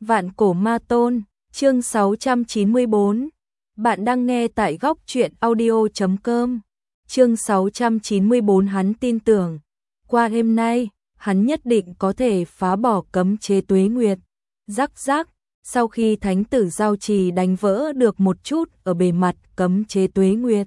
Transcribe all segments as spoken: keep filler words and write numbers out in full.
Vạn cổ ma tôn, chương sáu trăm chín mươi bốn. Bạn đang nghe tại góc truyện audio chấm com. Chương sáu trăm chín mươi bốn, hắn tin tưởng, qua đêm nay, hắn nhất định có thể phá bỏ cấm chế tuế nguyệt. Rắc rắc, sau khi thánh tử giao trì đánh vỡ được một chút ở bề mặt cấm chế tuế nguyệt,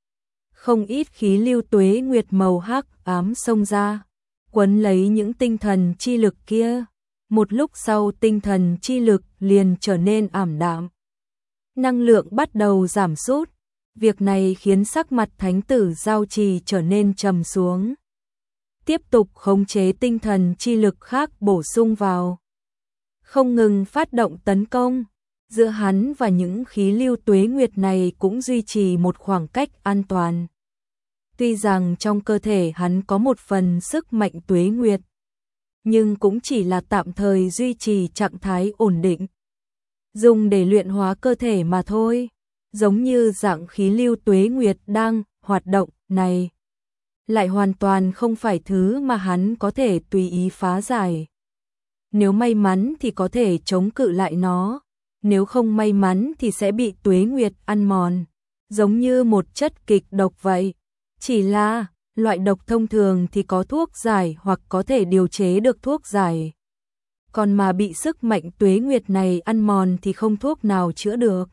không ít khí lưu tuế nguyệt màu hắc ám xông ra, quấn lấy những tinh thần chi lực kia. Một lúc sau tinh thần chi lực liền trở nên ảm đạm, năng lượng bắt đầu giảm sút. Việc này khiến sắc mặt thánh tử giao trì trở nên trầm xuống. Tiếp tục khống chế tinh thần chi lực khác bổ sung vào, không ngừng phát động tấn công. Giữa hắn và những khí lưu tuế nguyệt này cũng duy trì một khoảng cách an toàn. Tuy rằng trong cơ thể hắn có một phần sức mạnh tuế nguyệt, nhưng cũng chỉ là tạm thời duy trì trạng thái ổn định, dùng để luyện hóa cơ thể mà thôi. Giống như dạng khí lưu tuế nguyệt đang hoạt động này, lại hoàn toàn không phải thứ mà hắn có thể tùy ý phá giải. Nếu may mắn thì có thể chống cự lại nó, nếu không may mắn thì sẽ bị tuế nguyệt ăn mòn, giống như một chất kịch độc vậy. Chỉ là loại độc thông thường thì có thuốc giải hoặc có thể điều chế được thuốc giải, còn mà bị sức mạnh tuế nguyệt này ăn mòn thì không thuốc nào chữa được.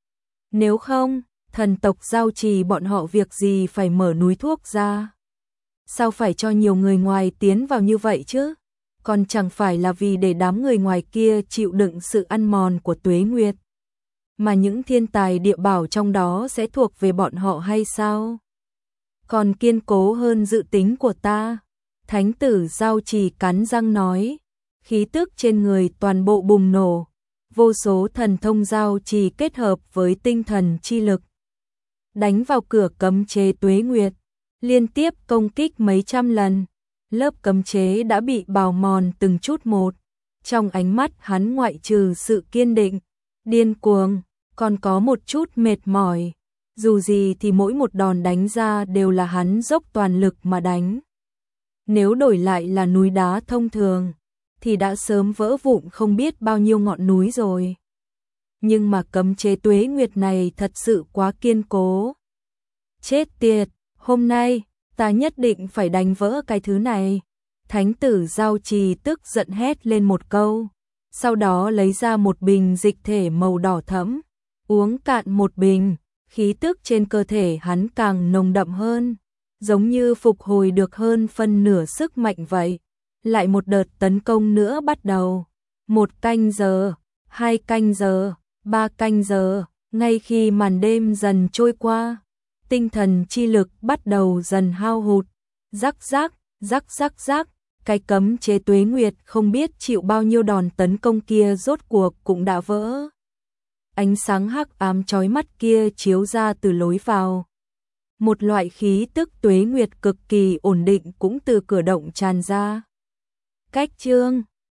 Nếu không, thần tộc giao trì bọn họ việc gì phải mở núi thuốc ra? Sao phải cho nhiều người ngoài tiến vào như vậy chứ? Còn chẳng phải là vì để đám người ngoài kia chịu đựng sự ăn mòn của tuế nguyệt, mà những thiên tài địa bảo trong đó sẽ thuộc về bọn họ hay sao? Còn kiên cố hơn dự tính của ta. Thánh tử giao trì cắn răng nói, khí tức trên người toàn bộ bùng nổ. Vô số thần thông giao trì kết hợp với tinh thần chi lực, đánh vào cửa cấm chế tuế nguyệt, liên tiếp công kích mấy trăm lần. Lớp cấm chế đã bị bào mòn từng chút một. Trong ánh mắt hắn ngoại trừ sự kiên định, điên cuồng, còn có một chút mệt mỏi. Dù gì thì mỗi một đòn đánh ra đều là hắn dốc toàn lực mà đánh. Nếu đổi lại là núi đá thông thường thì đã sớm vỡ vụn không biết bao nhiêu ngọn núi rồi. Nhưng mà cấm chế tuế nguyệt này thật sự quá kiên cố. Chết tiệt, hôm nay ta nhất định phải đánh vỡ cái thứ này. Thánh tử giao trì tức giận hét lên một câu, sau đó lấy ra một bình dịch thể màu đỏ thẫm, uống cạn một bình. Khí tức trên cơ thể hắn càng nồng đậm hơn, giống như phục hồi được hơn phân nửa sức mạnh vậy. Lại một đợt tấn công nữa bắt đầu. Một canh giờ, hai canh giờ, ba canh giờ, ngay khi màn đêm dần trôi qua, tinh thần chi lực bắt đầu dần hao hụt. Rắc rắc, rắc rắc rắc, cái cấm chế tuế nguyệt không biết chịu bao nhiêu đòn tấn công kia rốt cuộc cũng đã vỡ. Ánh sáng hắc ám chói mắt kia chiếu ra từ lối vào. Một loại khí tức tuế nguyệt cực kỳ ổn định cũng từ cửa động tràn ra. Cách chương